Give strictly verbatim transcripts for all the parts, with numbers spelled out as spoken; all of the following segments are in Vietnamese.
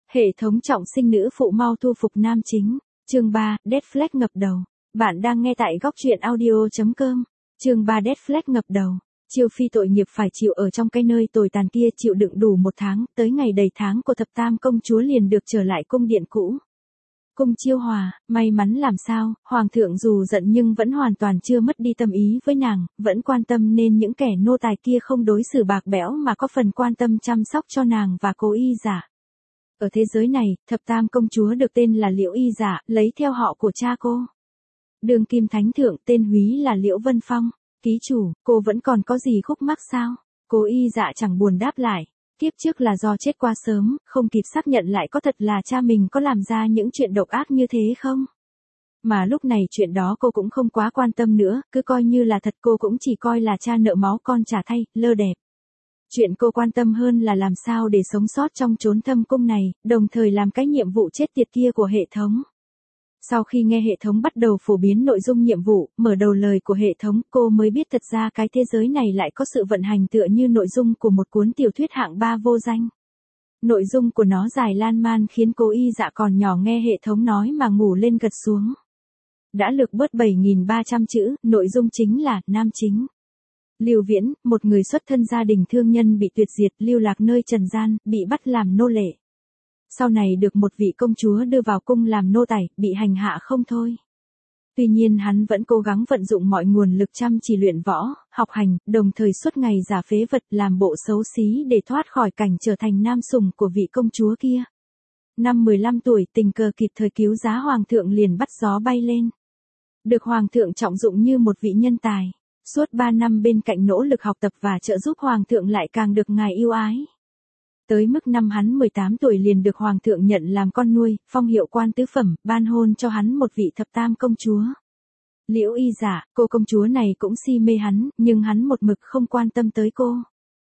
Hệ thống trọng sinh nữ phụ mau thu phục nam chính. Chương ba, Dead Flag ngập đầu. Bạn đang nghe tại góc truyện audio chấm com. Chương ba Dead Flag ngập đầu. Chiêu Phi tội nghiệp phải chịu ở trong cái nơi tồi tàn kia chịu đựng đủ một tháng, tới ngày đầy tháng của thập tam công chúa liền được trở lại cung điện cũ. Cung Chiêu Hòa, may mắn làm sao, hoàng thượng dù giận nhưng vẫn hoàn toàn chưa mất đi tâm ý với nàng, vẫn quan tâm nên những kẻ nô tài kia không đối xử bạc bẽo mà có phần quan tâm chăm sóc cho nàng và cô y giả. Ở thế giới này, thập tam công chúa được tên là Liễu Y Giả, lấy theo họ của cha cô. Đương kim thánh thượng tên húy là Liễu Vân Phong. Ký chủ, cô vẫn còn có gì khúc mắc sao? Cô Y Dạ chẳng buồn đáp lại. Kiếp trước là do chết quá sớm, không kịp xác nhận lại có thật là cha mình có làm ra những chuyện độc ác như thế không? Mà lúc này chuyện đó cô cũng không quá quan tâm nữa, cứ coi như là thật, cô cũng chỉ coi là cha nợ máu con trả thay, lơ đẹp. Chuyện cô quan tâm hơn là làm sao để sống sót trong chốn thâm cung này, đồng thời làm cái nhiệm vụ chết tiệt kia của hệ thống. Sau khi nghe hệ thống bắt đầu phổ biến nội dung nhiệm vụ, mở đầu lời của hệ thống, cô mới biết thật ra cái thế giới này lại có sự vận hành tựa như nội dung của một cuốn tiểu thuyết hạng ba vô danh. Nội dung của nó dài lan man khiến cô Y Dạ còn nhỏ nghe hệ thống nói mà ngủ lên gật xuống. Đã lược bớt bảy nghìn ba trăm chữ, nội dung chính là, nam chính. Lưu Viễn, một người xuất thân gia đình thương nhân bị tuyệt diệt, lưu lạc nơi trần gian, bị bắt làm nô lệ. Sau này được một vị công chúa đưa vào cung làm nô tài, bị hành hạ không thôi. Tuy nhiên hắn vẫn cố gắng vận dụng mọi nguồn lực chăm chỉ luyện võ, học hành, đồng thời suốt ngày giả phế vật làm bộ xấu xí để thoát khỏi cảnh trở thành nam sủng của vị công chúa kia. Năm mười lăm tuổi tình cờ kịp thời cứu giá hoàng thượng liền bắt gió bay lên. Được hoàng thượng trọng dụng như một vị nhân tài. Suốt ba năm bên cạnh nỗ lực học tập và trợ giúp hoàng thượng lại càng được ngài yêu ái. Tới mức năm hắn mười tám tuổi liền được hoàng thượng nhận làm con nuôi, phong hiệu quan tứ phẩm, ban hôn cho hắn một vị thập tam công chúa. Liễu Y Giả, cô công chúa này cũng si mê hắn, nhưng hắn một mực không quan tâm tới cô.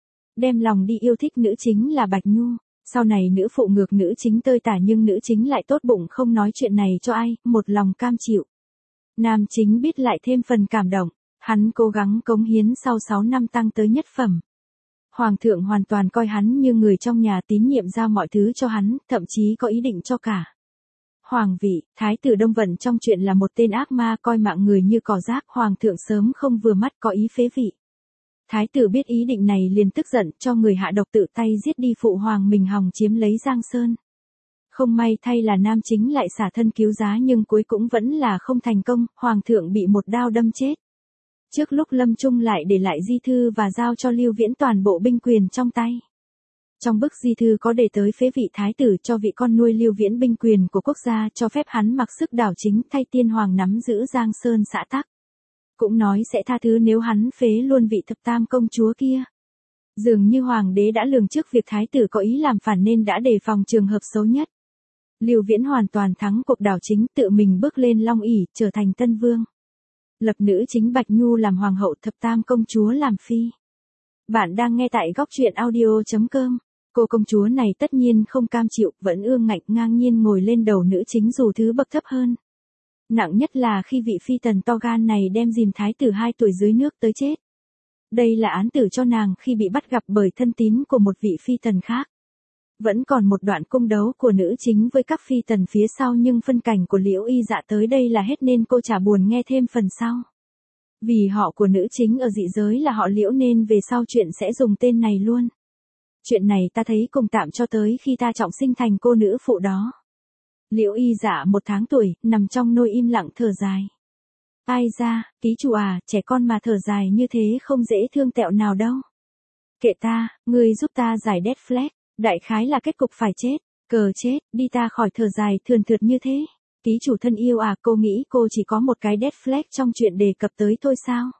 Đem lòng đi yêu thích nữ chính là Bạch Nhu, sau này nữ phụ ngược nữ chính tơi tả nhưng nữ chính lại tốt bụng không nói chuyện này cho ai, một lòng cam chịu. Nam chính biết lại thêm phần cảm động. Hắn cố gắng cống hiến sau sáu năm tăng tới nhất phẩm. Hoàng thượng hoàn toàn coi hắn như người trong nhà, tín nhiệm giao mọi thứ cho hắn, thậm chí có ý định cho cả. Hoàng vị, thái tử Đông Vận trong chuyện là một tên ác ma coi mạng người như cỏ rác, hoàng thượng sớm không vừa mắt có ý phế vị. Thái tử biết ý định này liền tức giận cho người hạ độc tự tay giết đi phụ hoàng mình hòng chiếm lấy Giang Sơn. Không may thay là nam chính lại xả thân cứu giá nhưng cuối cũng vẫn là không thành công, hoàng thượng bị một đao đâm chết. Trước lúc lâm chung lại để lại di thư và giao cho Lưu Viễn toàn bộ binh quyền trong tay. Trong bức di thư có đề tới phế vị thái tử cho vị con nuôi Lưu Viễn binh quyền của quốc gia, cho phép hắn mặc sức đảo chính thay tiên hoàng nắm giữ Giang Sơn xã tắc. Cũng nói sẽ tha thứ nếu hắn phế luôn vị thập tam công chúa kia. Dường như hoàng đế đã lường trước việc thái tử có ý làm phản nên đã đề phòng trường hợp xấu nhất. Lưu Viễn hoàn toàn thắng cuộc đảo chính, tự mình bước lên long ỷ trở thành tân vương. Lập nữ chính Bạch Nhu làm hoàng hậu, thập tam công chúa làm phi. Bạn đang nghe tại góc truyện audio chấm com. Cô công chúa này tất nhiên không cam chịu, vẫn ương ngạnh ngang nhiên ngồi lên đầu nữ chính dù thứ bậc thấp hơn. Nặng nhất là khi vị phi tần to gan này đem dìm thái tử hai tuổi dưới nước tới chết. Đây là án tử cho nàng khi bị bắt gặp bởi thân tín của một vị phi tần khác. Vẫn còn một đoạn cung đấu của nữ chính với các phi tần phía sau nhưng phân cảnh của Liễu Y Dạ tới đây là hết nên cô chả buồn nghe thêm phần sau. Vì họ của nữ chính ở dị giới là họ Liễu nên về sau chuyện sẽ dùng tên này luôn. Chuyện này ta thấy cùng tạm cho tới khi ta trọng sinh thành cô nữ phụ đó. Liễu Y Dạ một tháng tuổi, nằm trong nôi im lặng thở dài. Ai ra, ký chủ à, trẻ con mà thở dài như thế không dễ thương tẹo nào đâu. Kệ ta, ngươi giúp ta giải Dead Flag. Đại khái là kết cục phải chết, cờ chết, đi ta khỏi thở dài thườn thượt như thế. Ký chủ thân yêu à, cô nghĩ cô chỉ có một cái Dead Flag trong chuyện đề cập tới thôi sao?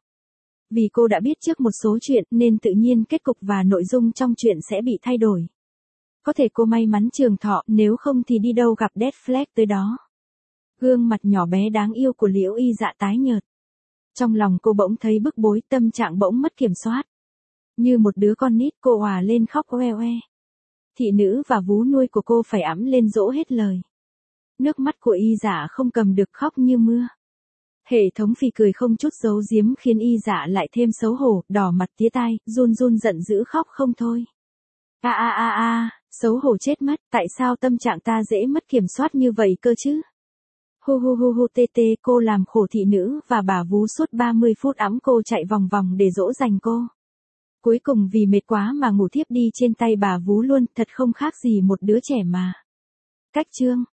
Vì cô đã biết trước một số chuyện nên tự nhiên kết cục và nội dung trong chuyện sẽ bị thay đổi. Có thể cô may mắn trường thọ, nếu không thì đi đâu gặp Dead Flag tới đó. Gương mặt nhỏ bé đáng yêu của Liễu Y Dạ tái nhợt. Trong lòng cô bỗng thấy bức bối, tâm trạng bỗng mất kiểm soát. Như một đứa con nít cô òa lên khóc oe oe. Thị nữ và vú nuôi của cô phải ẵm lên dỗ hết lời. Nước mắt của Y Dạ không cầm được khóc như mưa. Hệ thống phì cười không chút giấu giếm khiến Y Dạ lại thêm xấu hổ, đỏ mặt tía tai, run run giận dữ khóc không thôi. A a a a, Xấu hổ chết mất, tại sao tâm trạng ta dễ mất kiểm soát như vậy cơ chứ? Hu hu hu hu tê tê, cô làm khổ thị nữ và bà vú suốt ba mươi phút ẵm cô chạy vòng vòng để dỗ dành cô. Cuối cùng vì mệt quá mà ngủ thiếp đi trên tay bà vú luôn, thật không khác gì một đứa trẻ mà. Cách chương